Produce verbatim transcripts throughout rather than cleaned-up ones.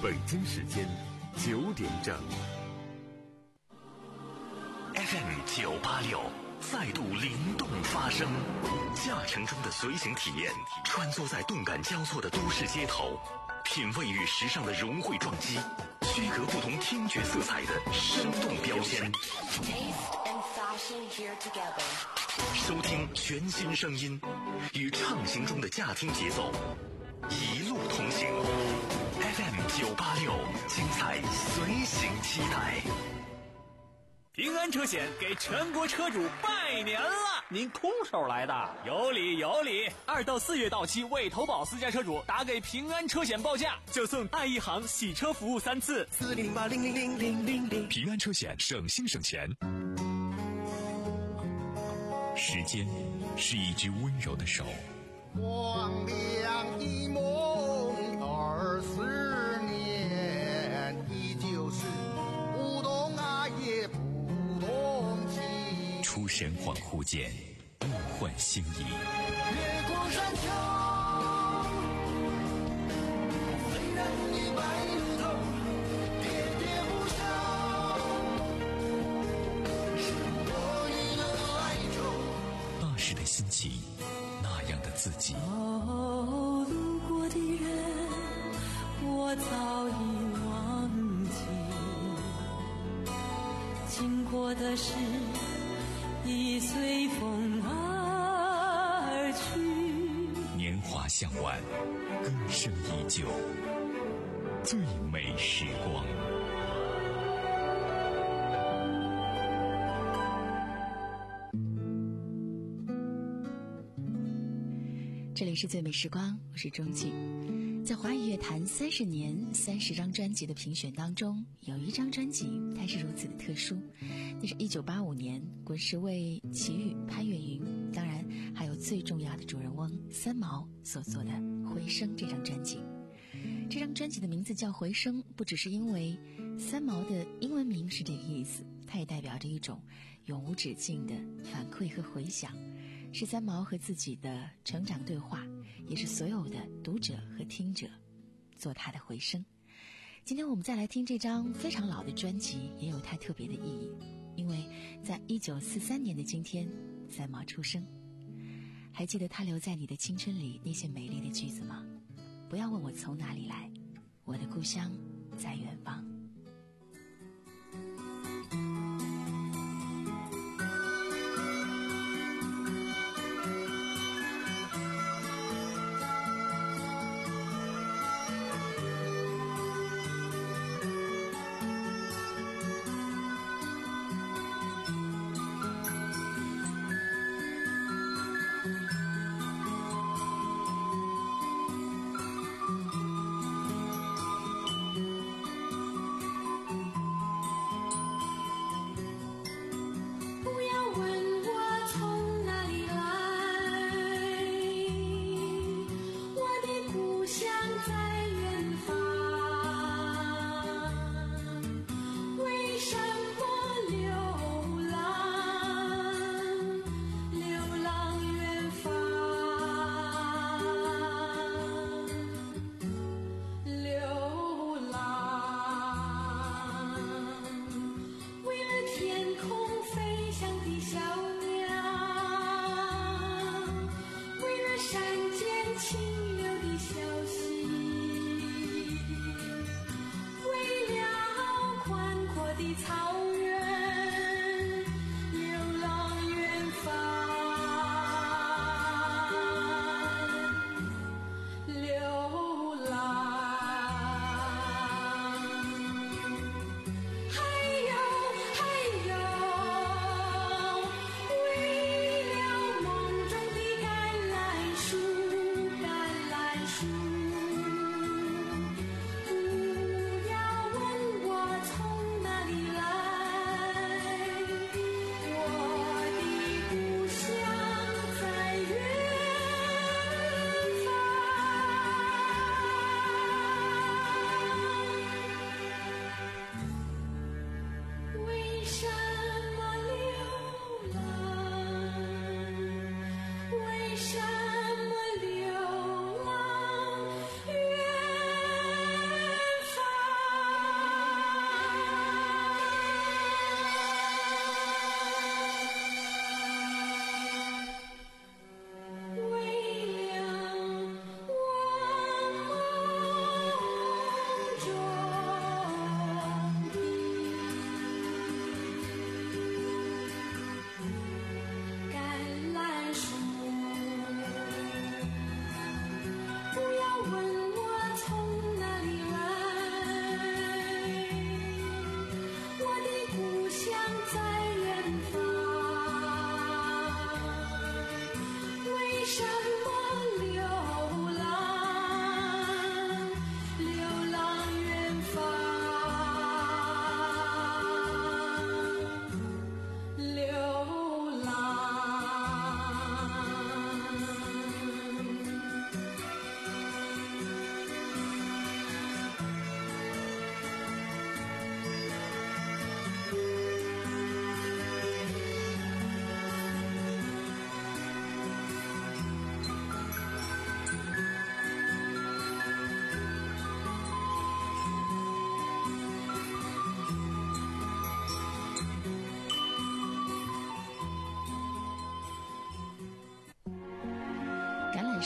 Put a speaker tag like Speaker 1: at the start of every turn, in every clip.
Speaker 1: 北京时间九点整。
Speaker 2: F M 九八六再度灵动发声，驾乘中的随行体验，穿梭在动感交错的都市街头，品味与时尚的融汇撞击，区隔不同听觉色彩的生动标签。收听全新声音，与畅行中的驾听节奏，一路同行。F M 九八六，精彩随行期待。
Speaker 3: 平安车险给全国车主拜年了！
Speaker 4: 您空手来的？
Speaker 3: 有理有理！二到四月到期未投保私家车主，打给平安车险报价，就送爱一行洗车服务三次。
Speaker 2: 四零八零零零零零零。平安车险，省心省钱。时间是一只温柔的手，
Speaker 5: 光亮一梦二十年，依旧是不懂爱也不懂情。
Speaker 2: 出神恍惚间，梦幻星移。
Speaker 5: 月光山丘，虽然已白如头，喋喋不休，是我一个哀愁。
Speaker 2: 那时的心情，那样的自己。
Speaker 6: 哦，路过的人，我早已忘记，经过的事已随风而去。
Speaker 2: 年华向晚，歌声依旧，最美时光。
Speaker 7: 这里是最美时光，我是钟静。在华语乐坛三十年三十张专辑的评选当中，有一张专辑它是如此的特殊，那是一九八五年滚石为齐豫、潘越云，当然还有最重要的主人翁三毛所做的《回声》这张专辑。这张专辑的名字叫《回声》，不只是因为三毛的英文名是这个意思，它也代表着一种永无止境的反馈和回响，是三毛和自己的成长对话，也是所有的读者和听者做他的回声。今天我们再来听这张非常老的专辑，也有它特别的意义，因为在一九四三年的今天，三毛出生。还记得他留在你的青春里那些美丽的句子吗？不要问我从哪里来，我的故乡在远方。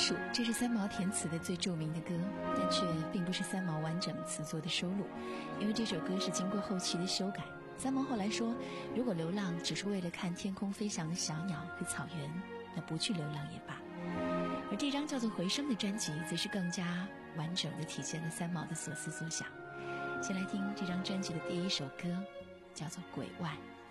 Speaker 7: 树》，这是三毛填词的最著名的歌，但却并不是三毛完整词作的收录，因为这首歌是经过后期的修改。三毛后来说，如果流浪只是为了看天空飞翔的小鸟和草原，那不去流浪也罢。而这张叫做《回声》的专辑，则是更加完整地体现了三毛的所思所想。先来听这张专辑的第一首歌，叫做《鬼外》。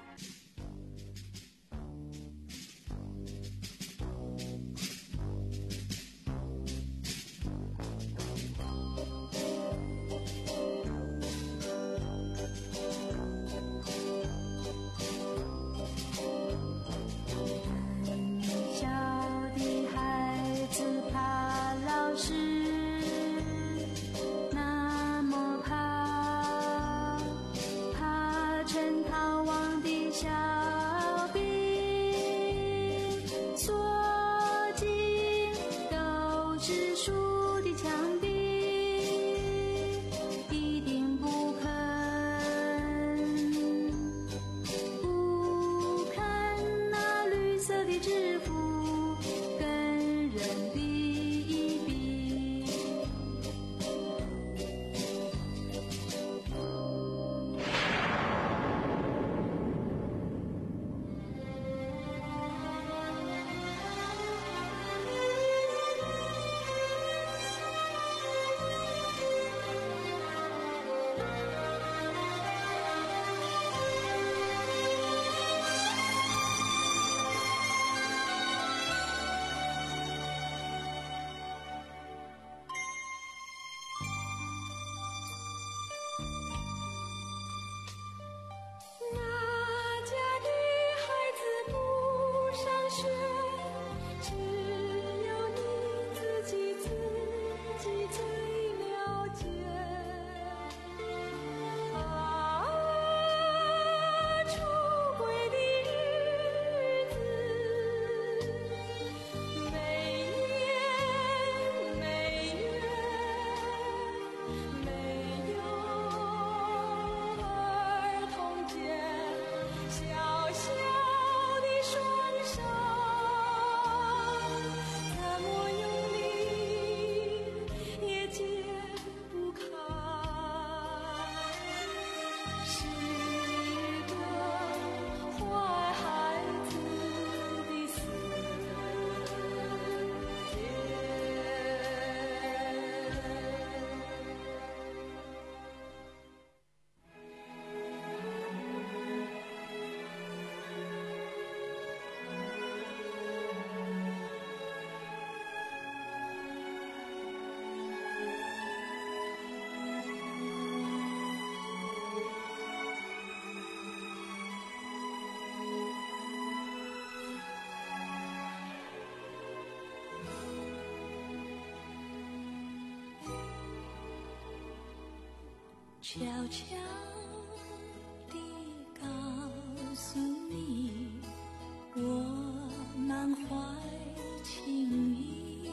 Speaker 6: 悄悄地告诉你，我满怀情意，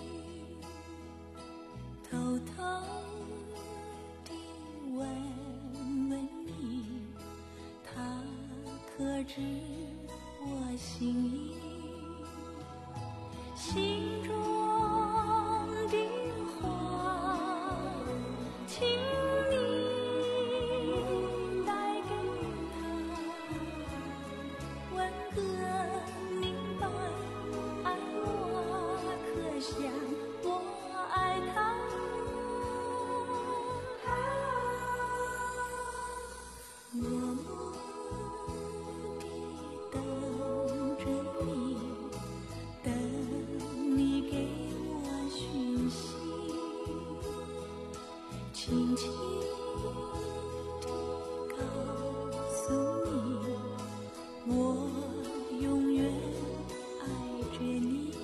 Speaker 6: 偷偷地问问你，他可知我心意？心中的话，请你轻轻地告诉你，我永远爱着你。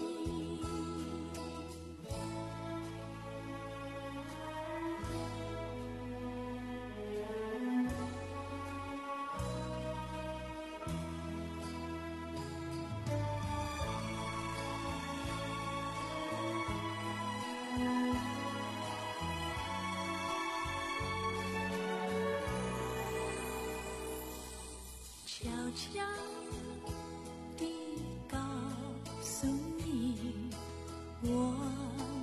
Speaker 6: 悄悄地告诉你，我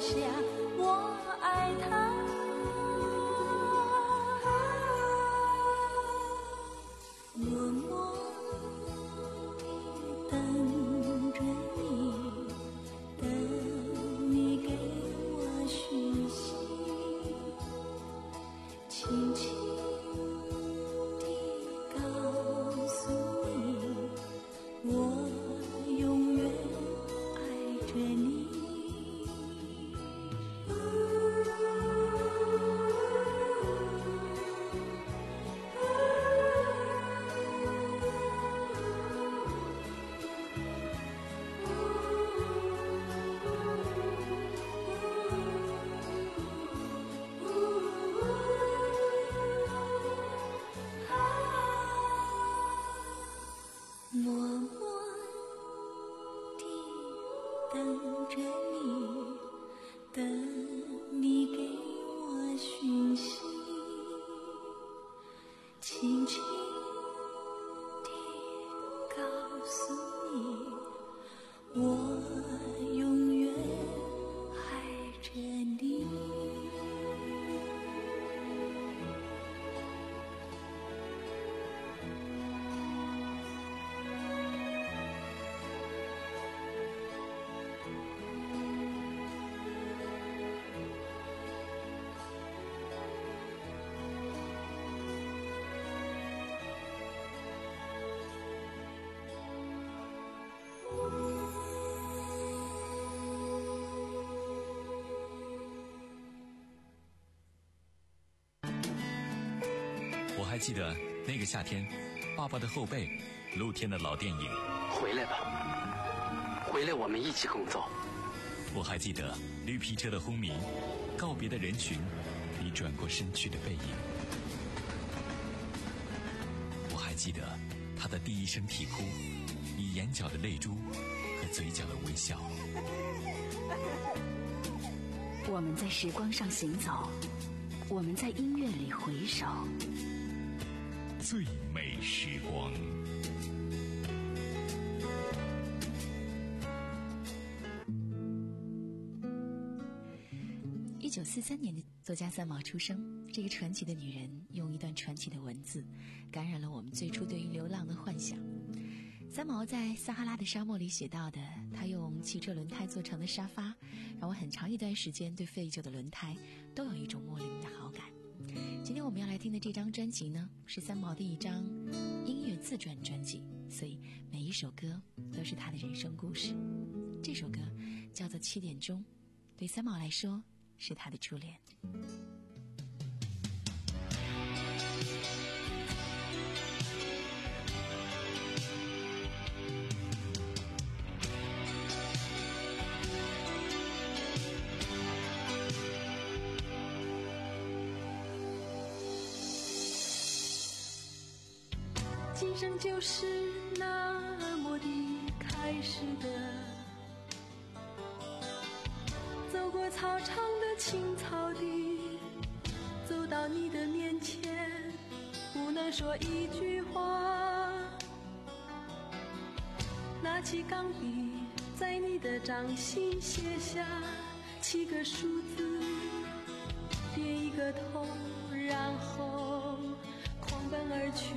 Speaker 6: 下我爱他。默默地等着你，等你给我讯息，轻轻地告诉你，我永远爱着你。默默地等着你，等你给我讯息，轻轻地告诉你，我永远爱着你。
Speaker 2: 我还记得那个夏天，爸爸的后背，露天的老电影。
Speaker 8: 回来吧，回来我们一起工作。
Speaker 2: 我还记得绿皮车的轰鸣，告别的人群，你转过身去的背影。我还记得他的第一声啼哭，你眼角的泪珠和嘴角的微笑。
Speaker 7: 我们在时光上行走，我们在音乐里回首。
Speaker 2: 最美时光。
Speaker 7: 一九四三年的作家三毛出生，这个传奇的女人用一段传奇的文字，感染了我们最初对于流浪的幻想。三毛在撒哈拉的沙漠里写到的，她用汽车轮胎做成的沙发，让我很长一段时间对废旧的轮胎都有一种莫名的好感。今天我们要来听的这张专辑呢，是三毛的一张音乐自传专辑，所以每一首歌都是她的人生故事。这首歌叫做《七点钟》，对三毛来说是她的初恋。
Speaker 6: 今生就是那么的开始的，走过操场的青草地，走到你的面前，不能说一句话，拿起钢笔在你的掌心写下七个数字，点一个头，然后狂奔而去，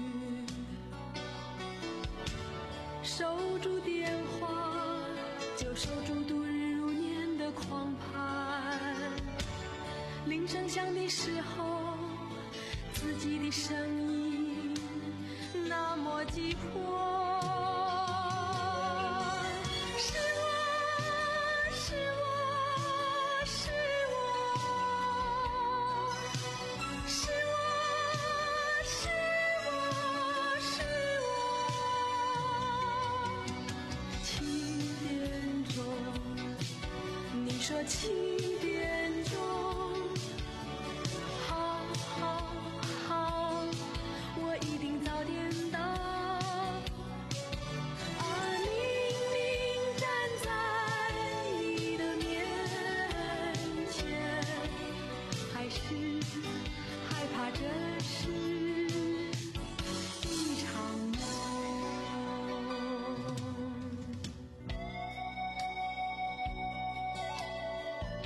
Speaker 6: 守住电话，就守住度日如年的狂盼。铃声响的时候，自己的声音那么急迫。是我，是我，是我，是我，是我，是我。七点钟，你说七点钟，好好好，我一定早点到。而明明站在你的面前，还是害怕这是一场梦。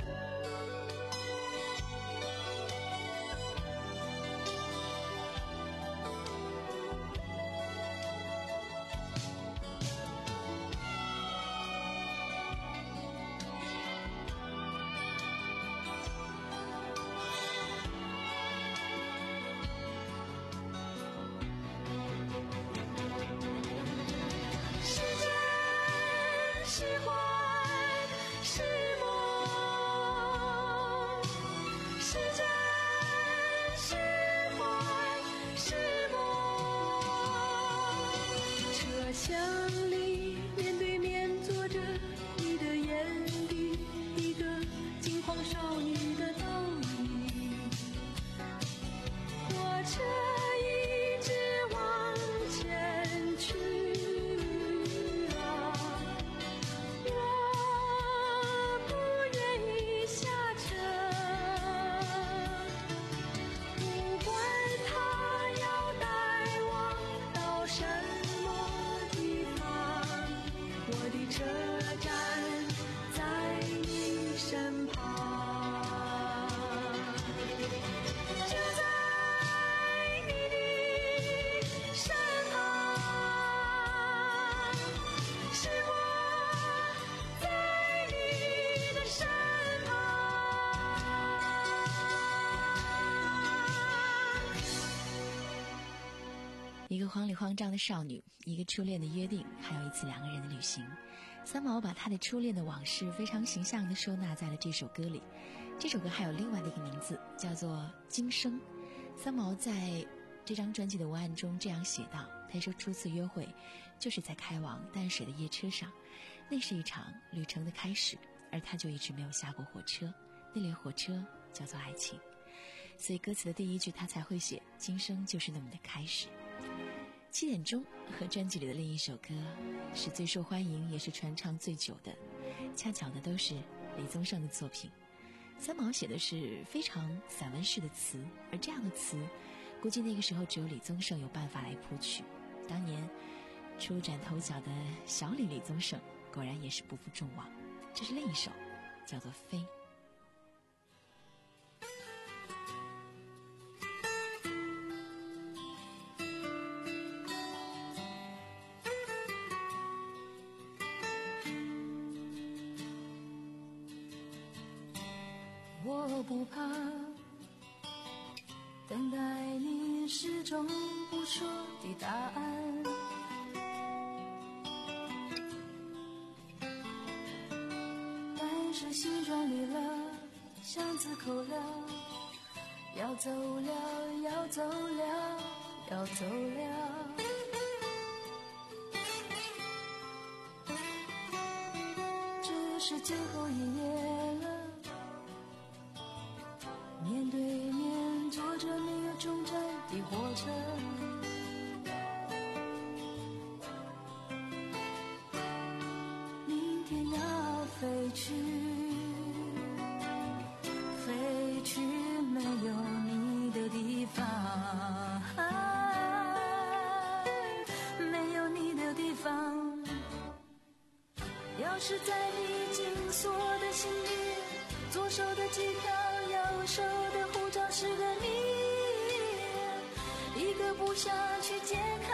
Speaker 7: 慌里慌张的少女，一个初恋的约定，还有一次两个人的旅行。三毛把他的初恋的往事非常形象地收纳在了这首歌里。这首歌还有另外的一个名字，叫做《今生》。三毛在这张专辑的文案中这样写道，他说初次约会就是在开往淡水的夜车上，那是一场旅程的开始，而他就一直没有下过火车，那列火车叫做爱情。所以歌词的第一句他才会写今生就是那么的开始。七点钟和专辑里的另一首歌是最受欢迎也是传唱最久的，恰巧的都是李宗盛的作品。三毛写的是非常散文式的词，而这样的词估计那个时候只有李宗盛有办法来谱曲。当年初崭头角的小李李宗盛果然也是不负众望。这是另一首叫做飞。
Speaker 6: 我不怕等待你始终不说的答案，但是心装离了，箱子扣了，要走了，要走了，要走了。这是最后一夜了，面对面坐着没有终站的火车，明天要飞去，飞去没有你的地方，没有你的地方。钥匙在你紧锁的心里，左手的机票，右手的护照是个谜，一个不想去解开，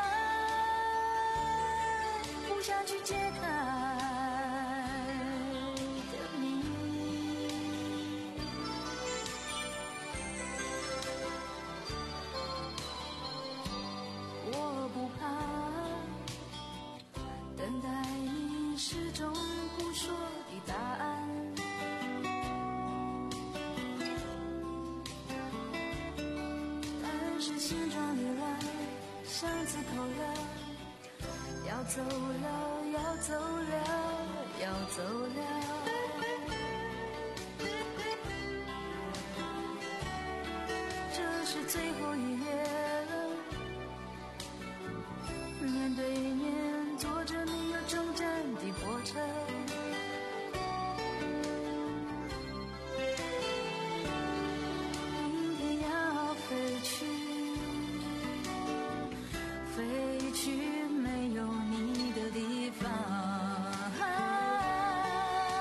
Speaker 6: 不想去解开的谜。我不怕等待你始终不说的答案，心装离了，箱子扣了，要走了，要走了，要走了。这是最后一夜了，面对面坐着没有终站的火车，明天要飞去，飞去没有你的地方，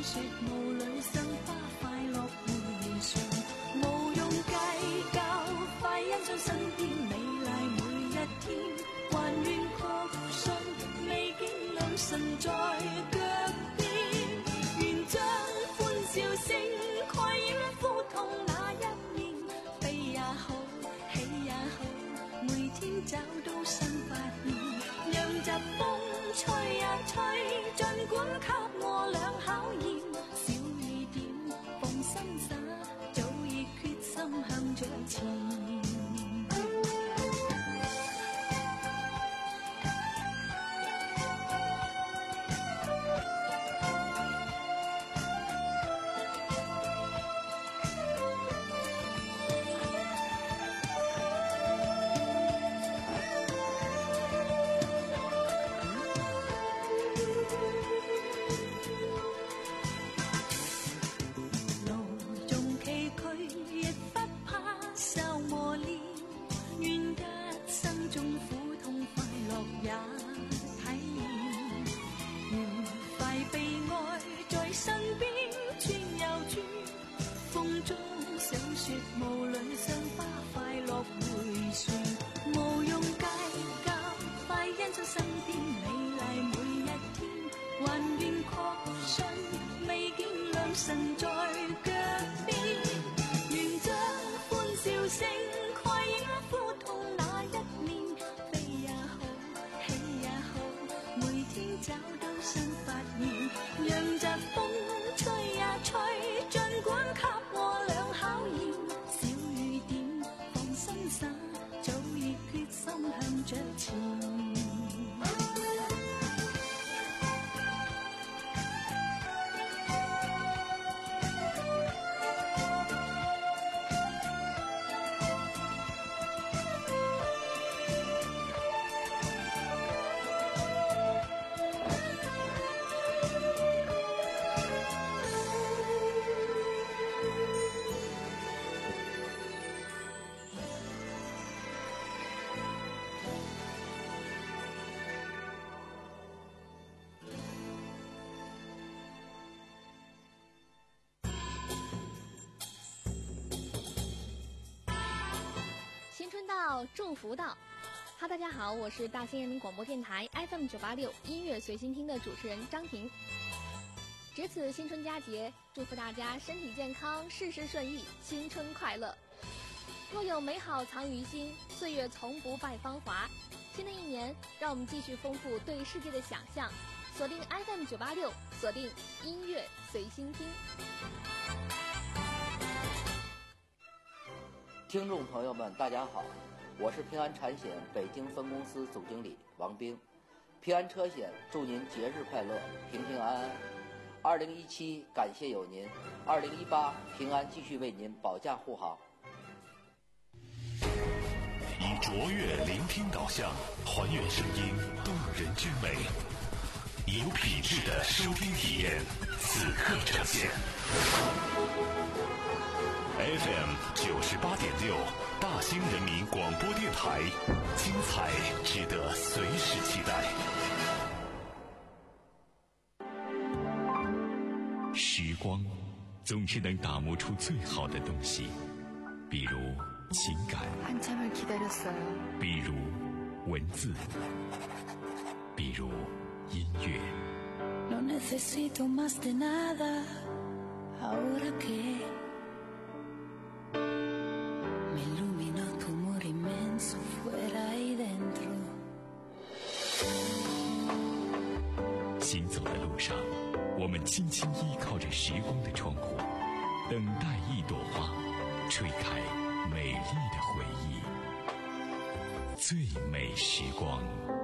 Speaker 6: 說無論生花快樂回旋，無用計較，快欣賞身邊美麗每一天，還願確信未見良辰在腳邊，願將歡笑聲蓋掩苦痛那一面，悲也好，喜也好，每天找到新發現，讓疾風吹呀吹，儘管給我倆考驗，小雨點放心灑，早已決心向着前。
Speaker 9: 祝福到，哈，大家好，我是大兴人民广播电台 F M 九八六音乐随心听的主持人张婷。值此新春佳节，祝福大家身体健康，事事顺意，新春快乐。若有美好藏于心，岁月从不败芳华。新的一年，让我们继续丰富对世界的想象，锁定 F M 九八六，锁定音乐随心听。
Speaker 10: 听众朋友们，大家好，我是平安产险北京分公司总经理王兵。平安车险祝您节日快乐，平平安安。二零一七感谢有您，二零一八平安继续为您保驾护航。
Speaker 2: 以卓越聆听导向，还原声音动人之美，以有品质的收听体验，此刻呈现。F M 九十八点六，大兴人民广播电台，精彩值得随时期待。时光总是能打磨出最好的东西，比如情感，比如文字，比如音乐。No necesito más de nada, ahora que me iluminó tu amor inmenso fuera y dentro。行走的路上，我们轻轻依靠着时光的窗户，等待一朵花吹开美丽的回忆。最美时光。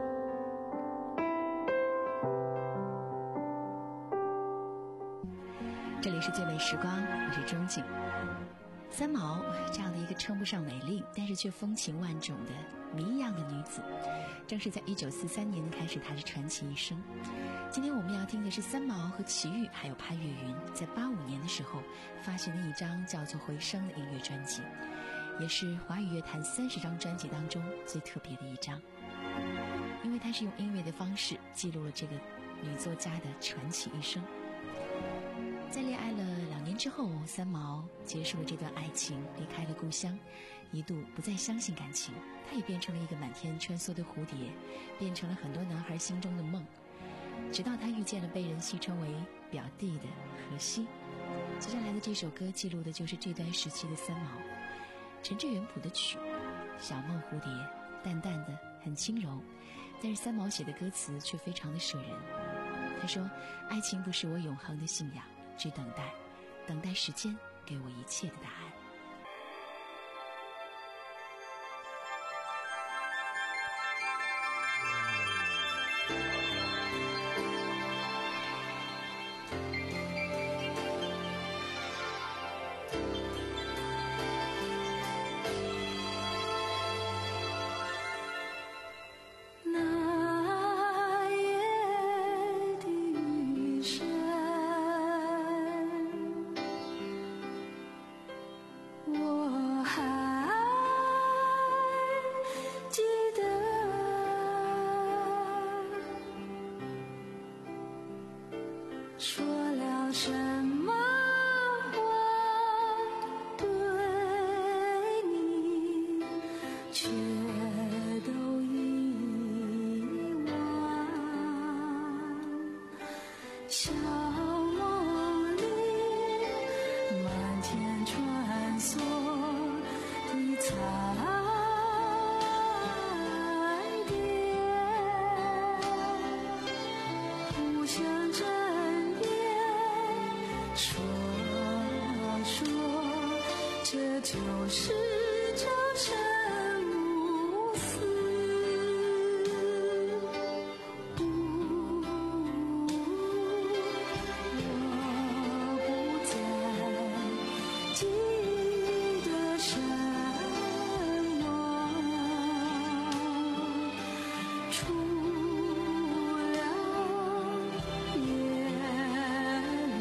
Speaker 7: 这里是最美时光，我是钟景。三毛这样的一个称不上美丽，但是却风情万种的谜一样的女子，正是在一九四三年开始她的传奇一生。今天我们要听的是三毛和齐豫还有潘越云在八五年的时候发行的一张叫做《回声》的音乐专辑，也是华语乐坛三十张专辑当中最特别的一张，因为它是用音乐的方式记录了这个女作家的传奇一生。 在恋爱了两年之后，三毛结束了这段爱情，离开了故乡，一度不再相信感情，他也变成了一个满天穿梭的蝴蝶，变成了很多男孩心中的梦。直到他遇见了被人戏称为表弟的荷西。接下来的这首歌记录的就是这段时期的三毛。陈志远谱的曲，小梦蝴蝶，淡淡的，很轻柔，但是三毛写的歌词却非常的摄人。他说，爱情不是我永恒的信仰，只等待等待时间给我一切的答案。
Speaker 6: 说了什么话对你，却都遗忘。小梦里满天穿梭的彩蝶，互相争说说，这就是朝生暮死。我不再记得什么，除了夜里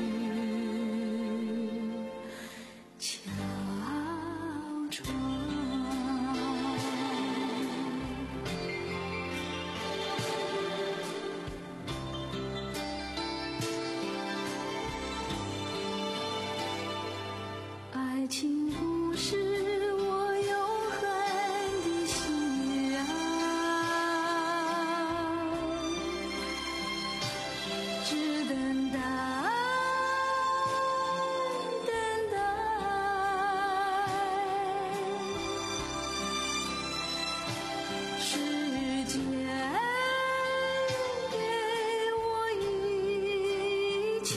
Speaker 6: 敲窗。爱情不是我永恒的信仰，只等待等待时间给我一切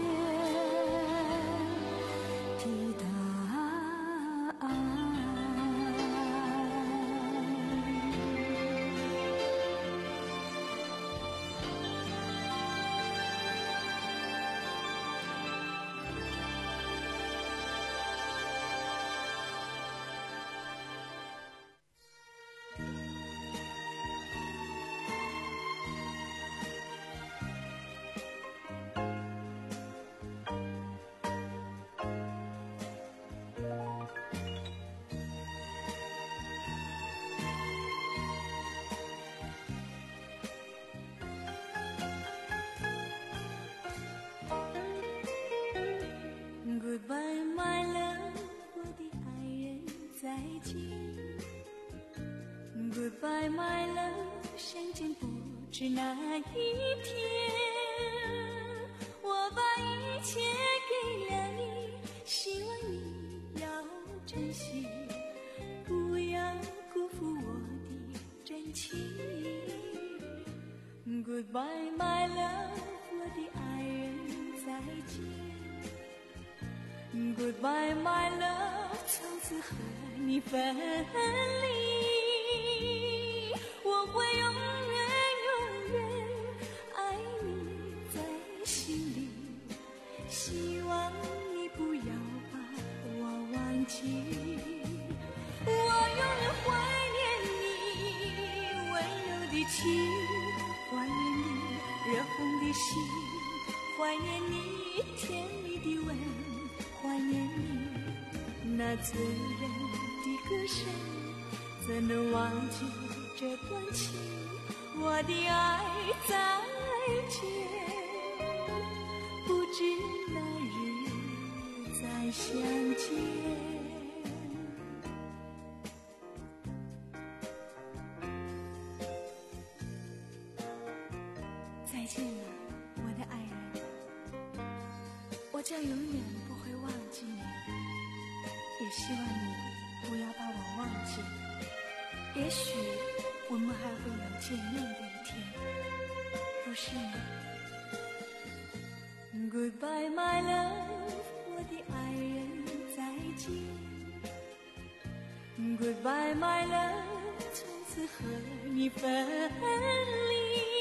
Speaker 6: 的答案。Goodbye, my love， 我的爱人再见。Goodbye, my love， 相见不知哪一天。我把一切给了你，希望你要珍惜，不要辜负我的真情。Goodbye, my love， 我的爱人再见。Goodbye, my love， 从此和你分离，我会永远永远爱你在心里，希望你不要把我忘记，我永远怀念你温柔的情，怀念你热红的心，怀念你甜蜜的吻，怀念你那醉人的歌声，怎能忘记这段情？我的爱再见，不知那日我的爱人，我将永远不会忘记你，也希望你不要把我忘记。也许我们还会有见面的一天，不是吗？ Goodbye my love， 我的爱人再见。Goodbye my love， 从此和你分离，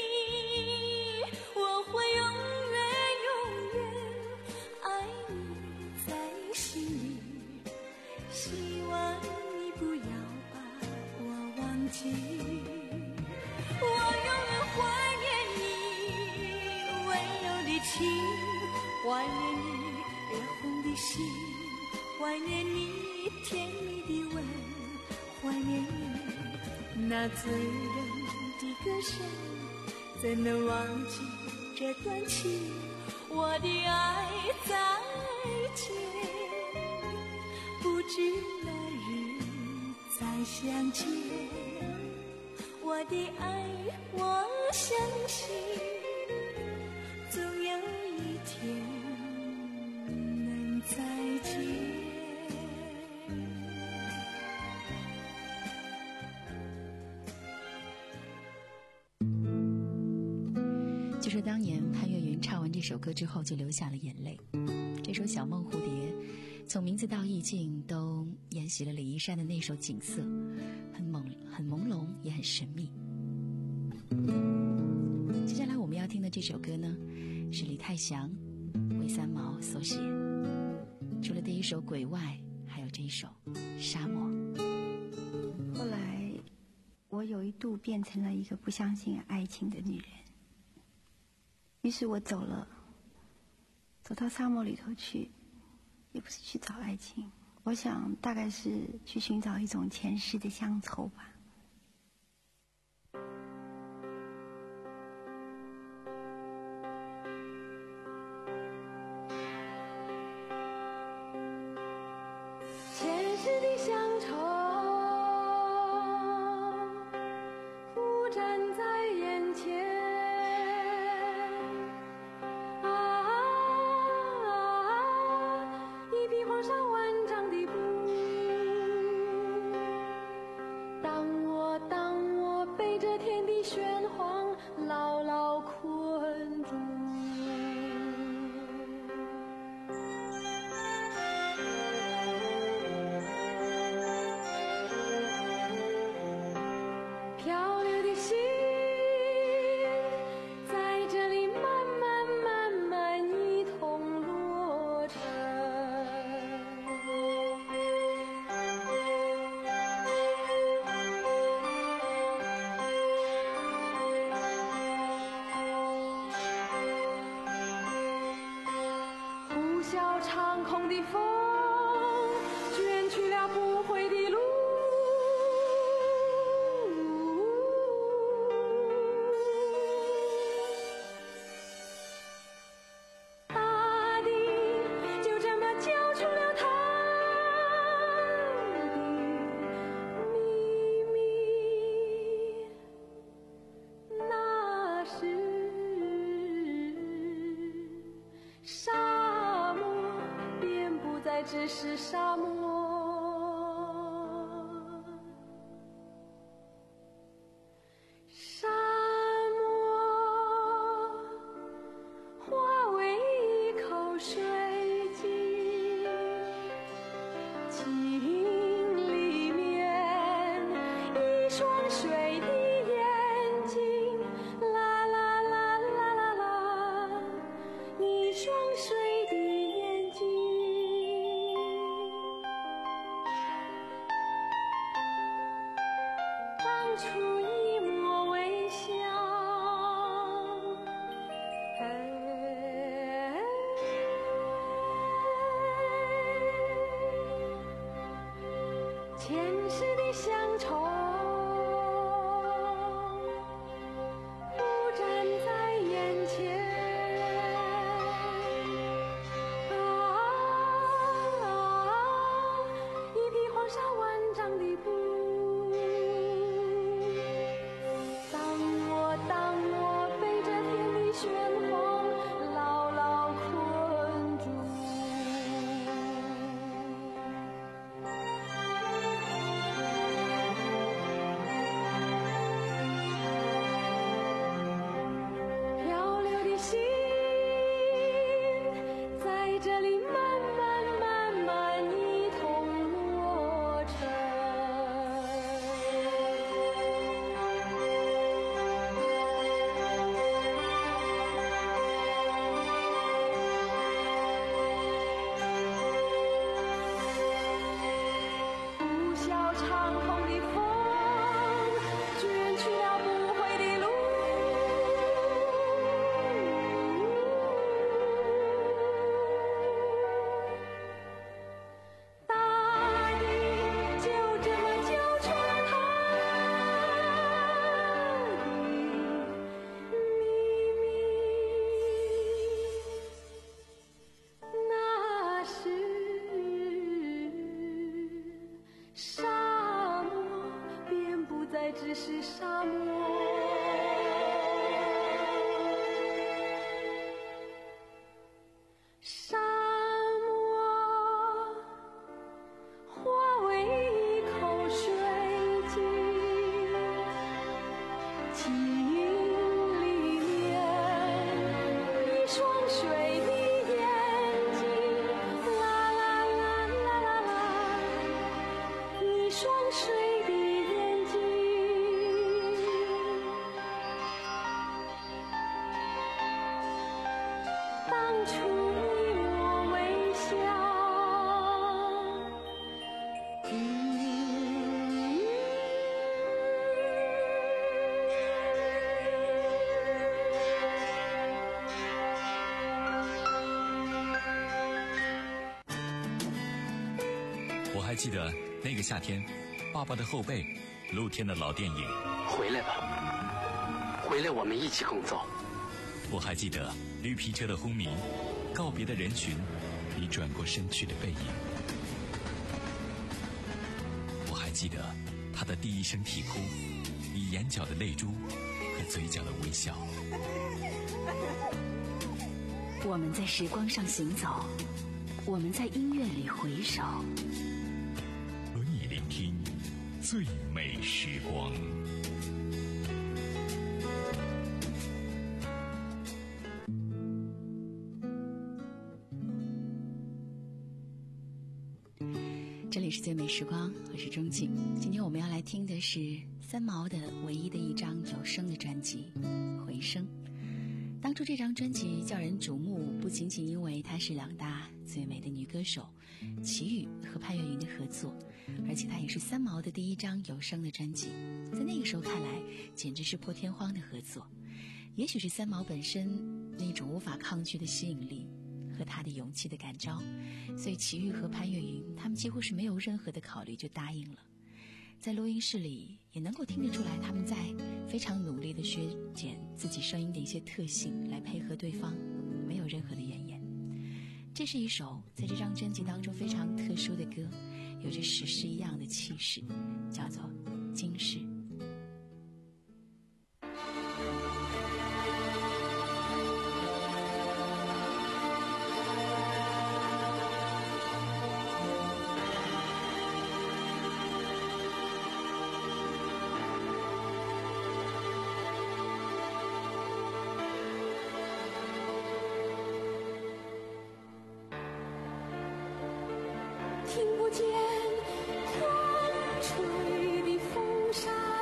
Speaker 6: 我会永远永远爱你在心里，希望你不要把我忘记。我永远怀念你温柔的情，怀念你热红的心，怀念你甜蜜的吻，怀念你那醉人的歌声，怎能忘记这段情？我的爱再见，不知哪日再相见。我的爱，我相信总有一天能再见。
Speaker 7: 据说当年潘越云唱完这首歌之后就流下了眼泪。这首《小梦蝴蝶》从名字到意境都沿袭了李一山的那首景色，很朦很朦胧也很神秘。接下来我们要听的这首歌呢，是李泰祥为三毛所写，除了第一首《鬼外》，还有这一首《沙漠》。
Speaker 11: 后来我有一度变成了一个不相信爱情的女人，于是我走了，走到沙漠里头去，也不是去找爱情，我想大概是去寻找一种前世的乡愁吧。
Speaker 6: 前世的乡愁浮展在眼前，黄沙万丈的布，当我当我被这天地玄黄牢牢困住。漂流的心在这里慢慢慢慢一同落成。小长空的风卷去了不回的路，大地就这么交出了它的秘密，那是沙漠，便不再只是沙漠。沙漠化为一口水井，井里面一双水的眼睛，啦啦啦啦啦啦，一双水的眼睛。当初一抹微笑，哎，前世的乡愁浮展在眼前，啊，一匹黄沙万丈的布，当我当我背着天地玄双水的眼睛，啦啦啦啦啦啦，你双水的眼睛，当初你我微笑。嗯
Speaker 2: 我还记得那个夏天，爸爸的后背，露天的老电影。
Speaker 8: 回来吧，回来我们一起共奏。
Speaker 2: 我还记得绿皮车的轰鸣，告别的人群，你转过身去的背影。我还记得他的第一声啼哭，你眼角的泪珠和嘴角的微笑。
Speaker 7: 我们在时光上行走，我们在音乐里回首，
Speaker 2: 和你聆听最美时光。
Speaker 7: 这里是最美时光，我是钟静。今天我们要来听的是三毛的唯一的一张有声的专辑《回声》。当初这张专辑叫人瞩目，不仅仅因为它是两大最美的女歌手齐豫和潘越云的合作，而且它也是三毛的第一张有声的专辑。在那个时候看来，简直是破天荒的合作。也许是三毛本身那种无法抗拒的吸引力和她的勇气的感召，所以齐豫和潘越云他们几乎是没有任何的考虑就答应了。在录音室里也能够听得出来，他们在非常努力地削减自己声音的一些特性来配合对方，没有任何的怨言。这是一首在这张专辑当中非常特殊的歌，有着史诗一样的气势，叫做《今世》。
Speaker 6: 听不见风吹的风沙。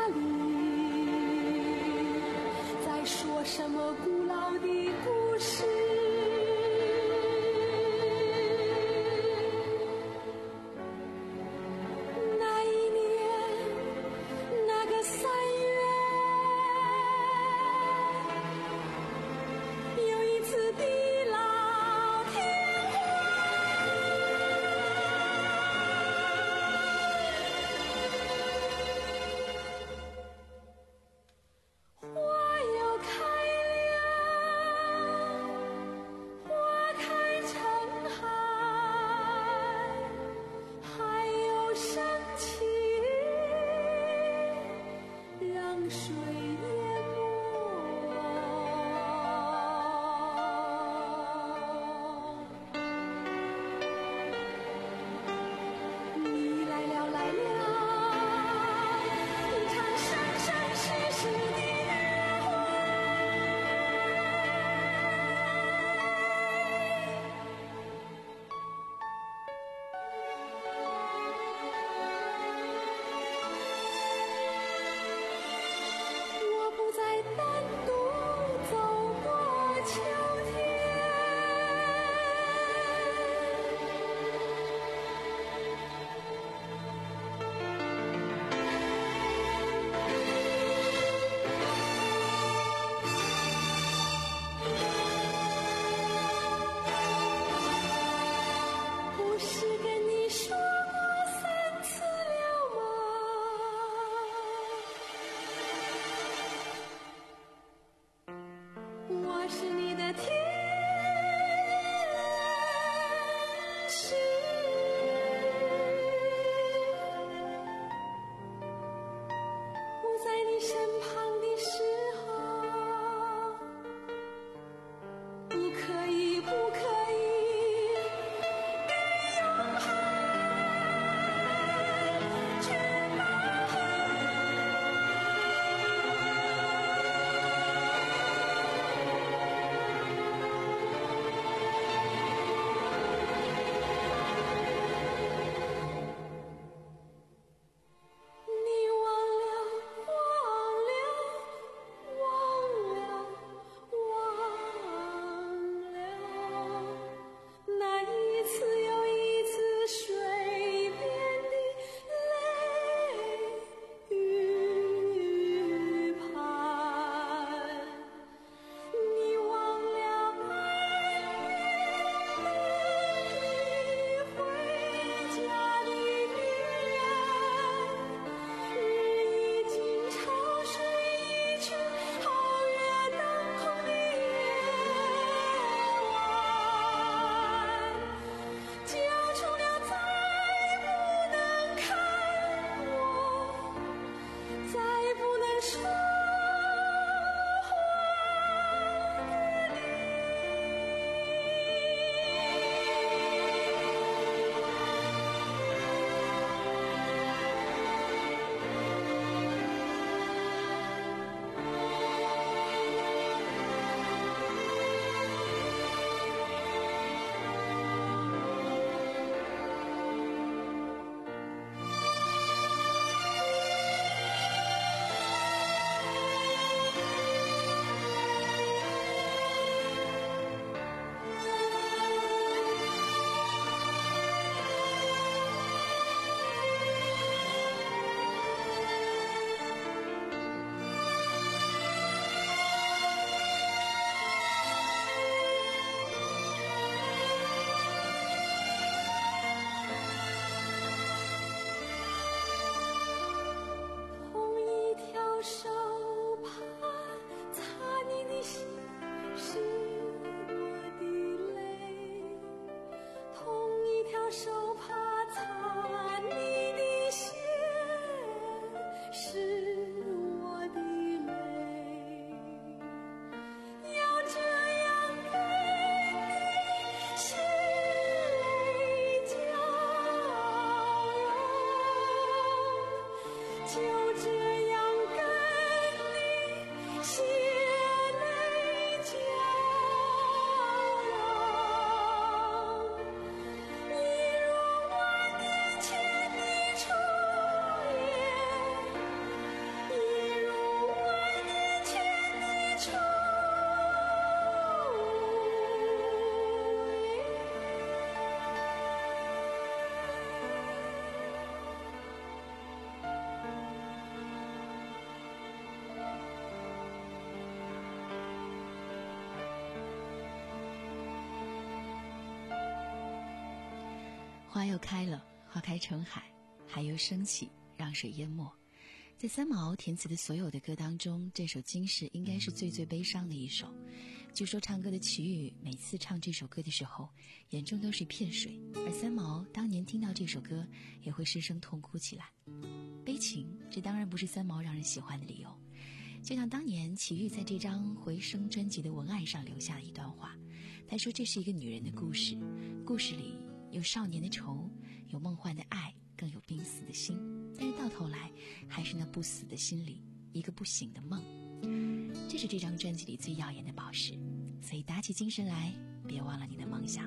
Speaker 7: 花又开了，花开成海，海又升起，让水淹没。在三毛填词的所有的歌当中，这首《今世》应该是最最悲伤的一首。据说唱歌的齐豫每次唱这首歌的时候，眼中都是一片水，而三毛当年听到这首歌也会失声痛哭起来。悲情，这当然不是三毛让人喜欢的理由。就像当年齐豫在这张《回声》专辑的文案上留下了一段话，他说这是一个女人的故事，故事里有少年的愁，有梦幻的爱，更有濒死的心，但是到头来还是那不死的心里一个不醒的梦。这是这张专辑里最耀眼的宝石，所以打起精神来，别忘了你的梦想。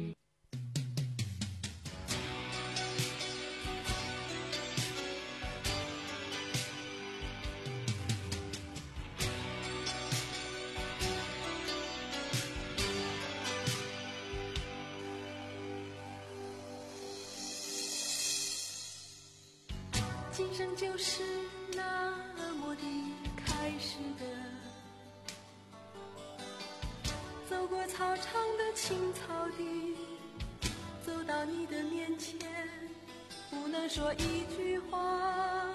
Speaker 6: 今生就是那么的开始的，走过操场的青草地，走到你的面前，不能说一句话，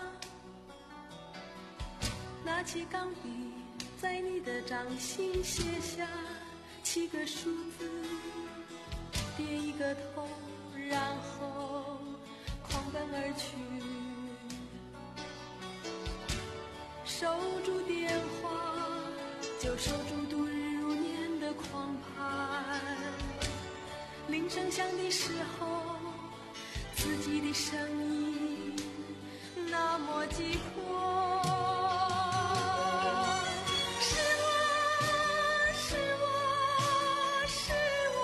Speaker 6: 拿起钢笔，在你的掌心写下七个数字，点一个头，然后狂奔而去。守住电话，就守住度日如年的狂盼。铃声响的时候，自己的声音那么急迫。是我，是我，是我，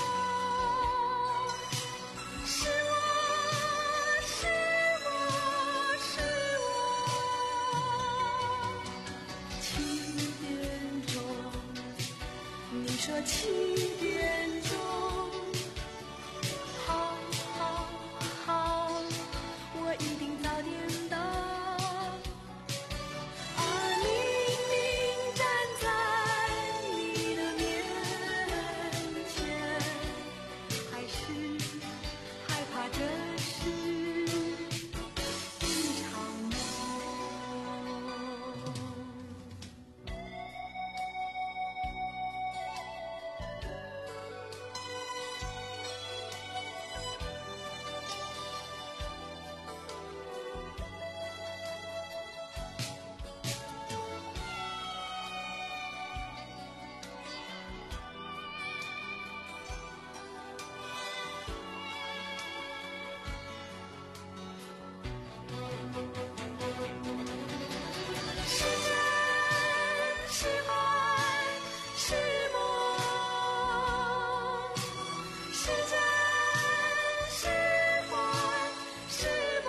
Speaker 6: 是我，是我，是我。七点钟，你说七点钟，好，好，好，我一定早点到。而明明站在你的面前，还是害怕这是一场梦。是真是幻是梦，是真是幻是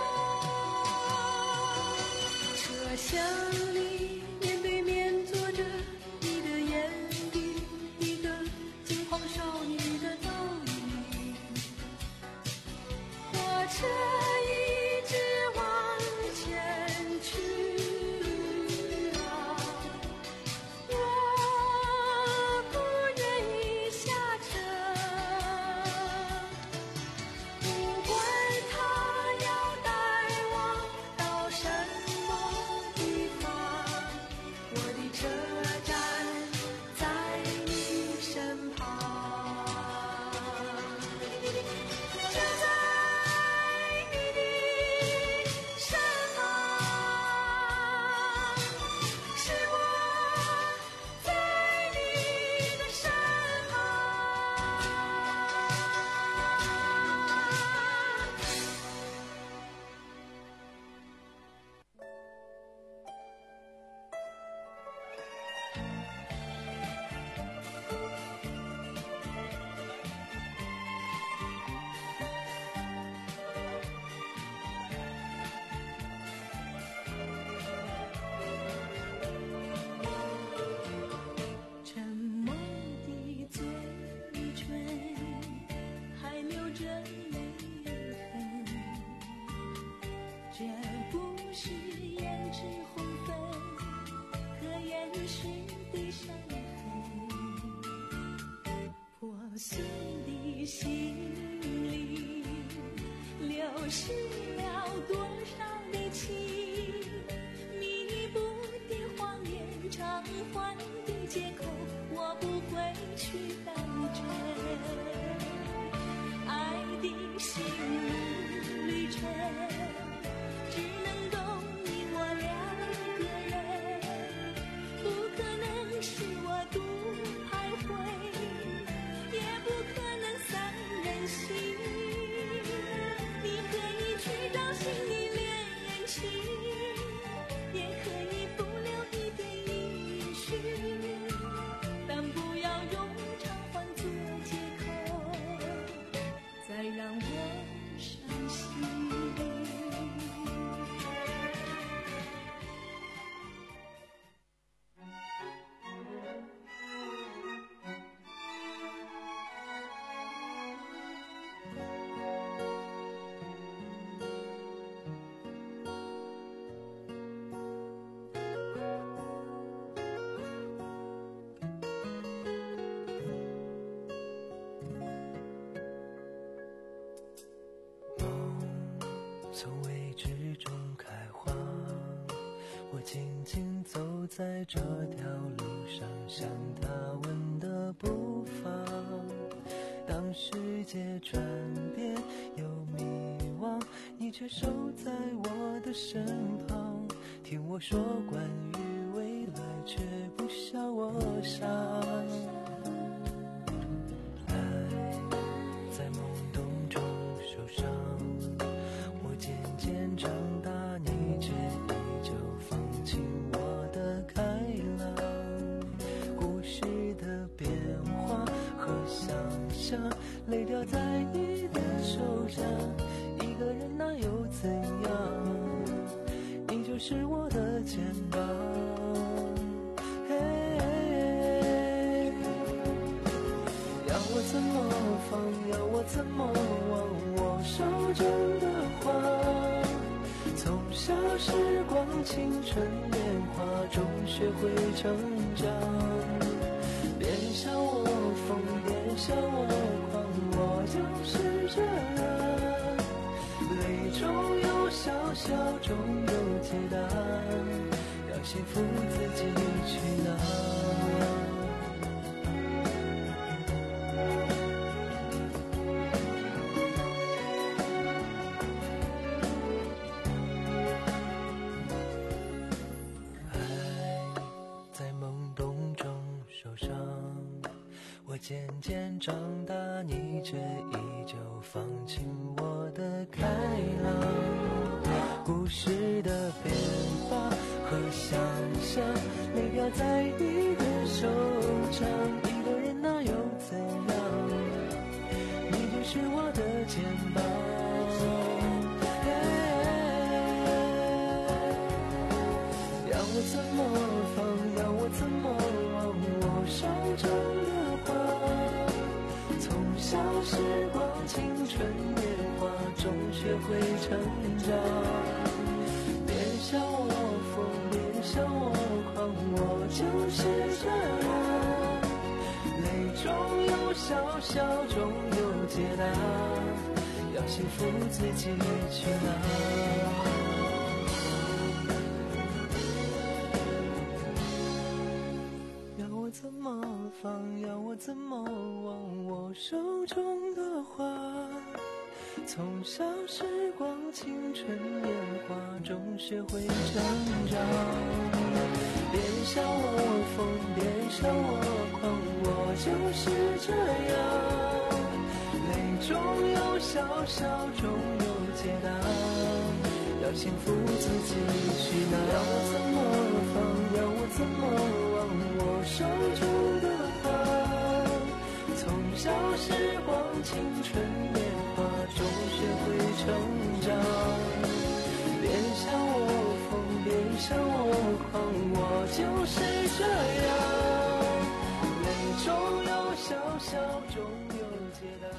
Speaker 6: 梦。车厢里面对面坐着你的眼底，一个惊慌少女的倒影。火车一直往前去啊，我不愿意下车，不管它要带我到什么地方，我的车站在你身旁，就在你的身旁，是我在你的身旁。沉默的嘴唇还留着泪痕，这不是胭脂红粉可掩饰的伤痕，破碎的心灵失了多少的情，弥补的谎言，偿还的借口，我不会去当真。爱的心路旅程，只能够你我两个人，不可能是我独徘徊，也不可能三人行。你可以去找新的恋情，也可以不留一点音讯，但不要用偿还做借口，再让我伤心。
Speaker 12: 从未知中开花，我静静走在这条路上，像他吻的步伐。当世界转变又迷惘，你却守在我的身旁，听我说关于未来，却不笑我傻。长大，你却依旧放晴我的开朗。故事的变化和想象，泪掉在你的手上。一个人那又怎样？你就是我的肩膀。嘿，要我怎么放？要我怎么忘我手中的花？从小时光青春年华中学会成长，别笑我疯，别笑我狂，我就是这样。泪中有笑，笑中有解答，要幸福自己去拿。渐渐长大，你却依旧放晴我的开朗。故事的变化和想象，泪掉在你的手掌。一个人那又怎样？你就是我的肩膀。要我怎么放？要我怎么忘我手中的花？从小时光青春年华中学会成长，别笑我疯，别笑我狂，我就是这样。泪中有笑，笑中有解答，要幸福自己去拿。怎么放？要我怎么忘我手中的花？从小时光青春年华中学会成长，别笑我疯，别笑我狂，我就是这样。泪中有笑，笑中有解答，要幸福自己去拿。要我怎么放？要我怎么忘我手中的花？从小时光青春年华中学会成长，别笑我疯，别笑我狂，我就是这样。泪中有笑，笑中有解答。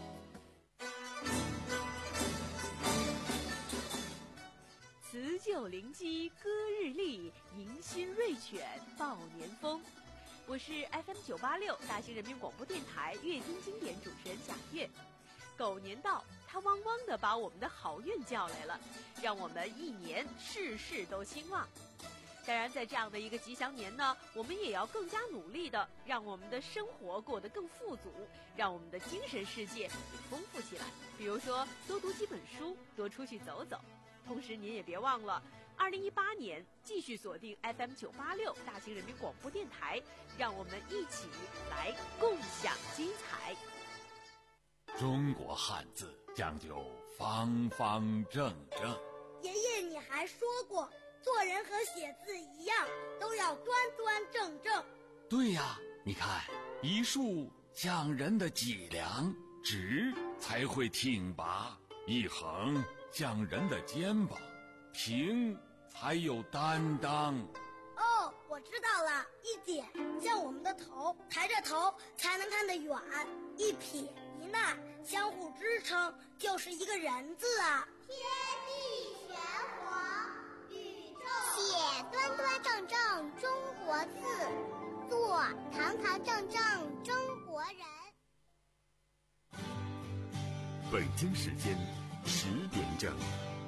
Speaker 13: 辞旧临机歌日丽，迎新瑞选报年风。我是 F M 九八六大兴人民广播电台乐听经典主持人贾月。狗年到， 他汪汪地把我们的好运叫来了，让我们一年事事都兴旺。当然，在这样的一个吉祥年呢，我们也要更加努力的让我们的生活过得更富足，让我们的精神世界也丰富起来。比如说，多读几本书，多出去走走。同时，您也别忘了，二零一八年继续锁定 F M 九八六大型人民广播电台，让我们一起来共享精彩。
Speaker 1: 中国汉字讲究方方正正。
Speaker 14: 爷爷，你还说过，做人和写字一样，都要端端正正。
Speaker 1: 对呀，你看，一竖讲人的脊梁，直才会挺拔；一横讲人的肩膀，平才有担当。
Speaker 14: 哦，我知道了，一点像我们的头，抬着头才能看得远；一撇一捺相互支撑，就是一个人字啊。
Speaker 15: 天地玄黄，宇宙写端端正正中国字，做堂堂正正中国人。
Speaker 1: 北京时间十点整。